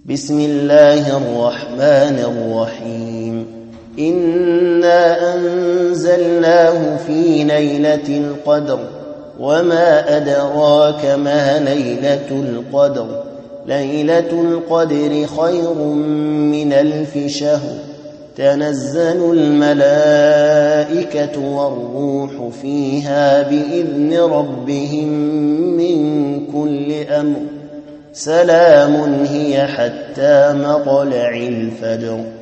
بسم الله الرحمن الرحيم إنا أنزلناه في ليلة القدر وما أدراك ما ليلة القدر ليلة القدر خير من 1000 شهر تنزل الملائكة والروح فيها بإذن ربهم من كل أمر سلام هي حتى مطلع الفجر